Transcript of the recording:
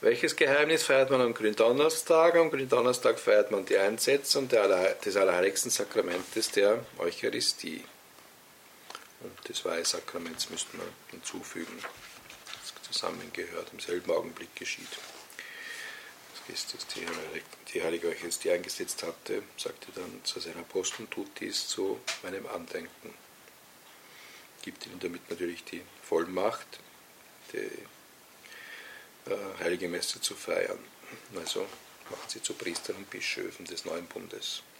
Welches Geheimnis feiert man am Gründonnerstag? Am Gründonnerstag feiert man die Einsetzung des Allerheiligsten Sakramentes der Eucharistie. Und des Weihesakraments müssten wir hinzufügen, das zusammengehört, im selben Augenblick geschieht. Christus die Heilige Eucharistie eingesetzt hatte, sagte dann zu seinen Aposteln, tut dies zu meinem Andenken. Gibt ihnen damit natürlich die Vollmacht, die Heilige Messe zu feiern. Also macht sie zu Priestern und Bischöfen des neuen Bundes.